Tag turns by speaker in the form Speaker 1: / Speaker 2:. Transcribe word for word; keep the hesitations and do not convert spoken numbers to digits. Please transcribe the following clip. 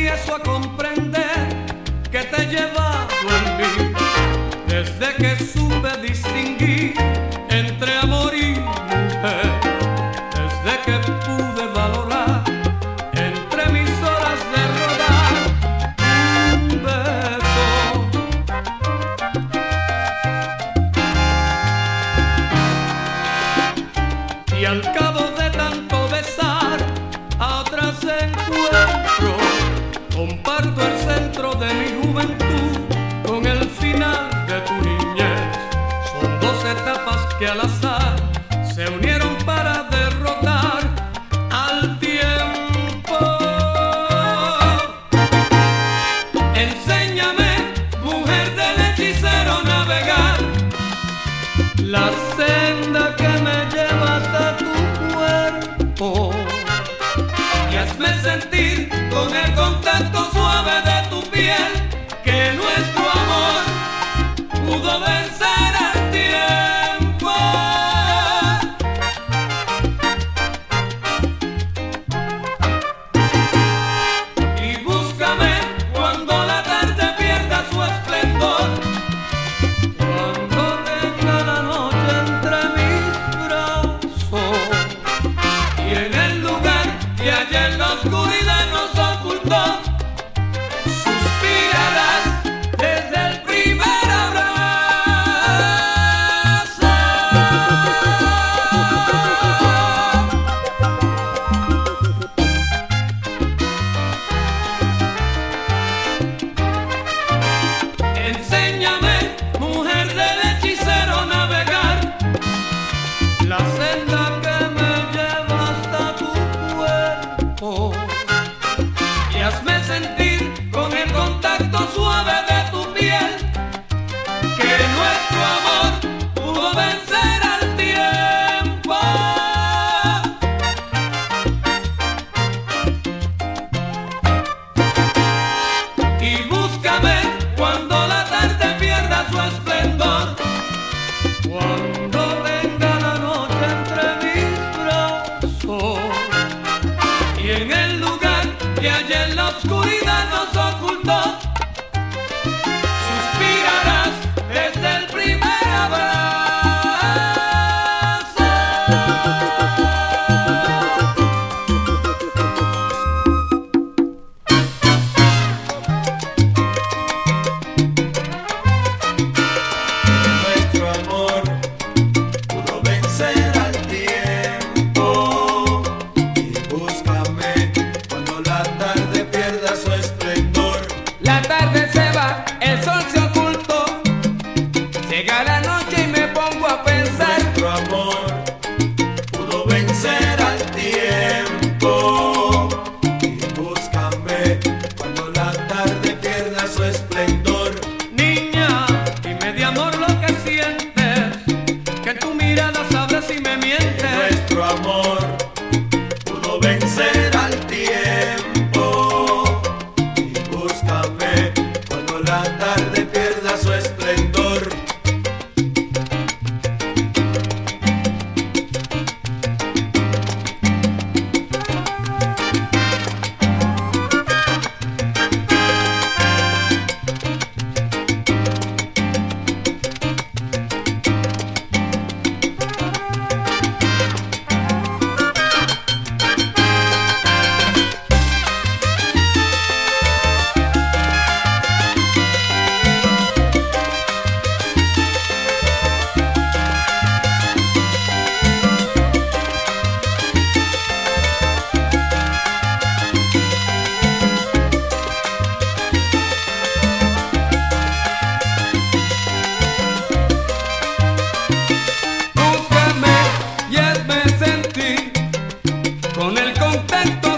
Speaker 1: empiezo a comprender que te he llevado en mí, desde que supe distinguir entre amor y mujer, desde que pude valorar entre mis horas de rodar un beso. Y al cabo de tanto besar, a otras encuentro, comparto el centro de mi juventud con el final de tu niñez. Son dos etapas que al azar se unieron para derrotar al tiempo. Enséñame, mujer del hechicero, navegar la senda que me lleva hasta tu cuerpo, y hazme sentir con el contacto suave de tu piel que nuestro amor pudo vencer al tiempo. Y búscame cuando la tarde pierda su esplendor, cuando tenga la noche entre mis brazos, y en el lugar que allá en la oscuridad nos ocultó, suspirarás desde el primer abrazo. Enséñame, mujer del hechicero, navegar la senda que me lleva hasta tu cuerpo, y hazme sentir con el contacto suave de tu piel que nuestro amor pudo vencer al tiempo. Y búscame cuando la tarde pierda su esplendor, cuando venga la noche entre mis brazos, y en el lugar que allá en la oscuridad nos ocultó, suspirarás desde el primer abrazo.
Speaker 2: Nuestro amor pudo vencer al tiempo, y búscame cuando la tarde pierda su esplendor.
Speaker 1: La tarde se va, el sol se ocultó, llega la noche y me pongo a pensar.
Speaker 2: Nuestro amor pudo vencer al tiempo, y búscame cuando la tarde pierda su esplendor.
Speaker 1: Niña, dime de amor lo que sientes, que tu mirada sabrá si me mientes.
Speaker 2: Nuestro amor pudo vencer al tiempo, y búscame cuando la tarde pierda su esplendor.
Speaker 1: Búscame y hazme sentir con el contacto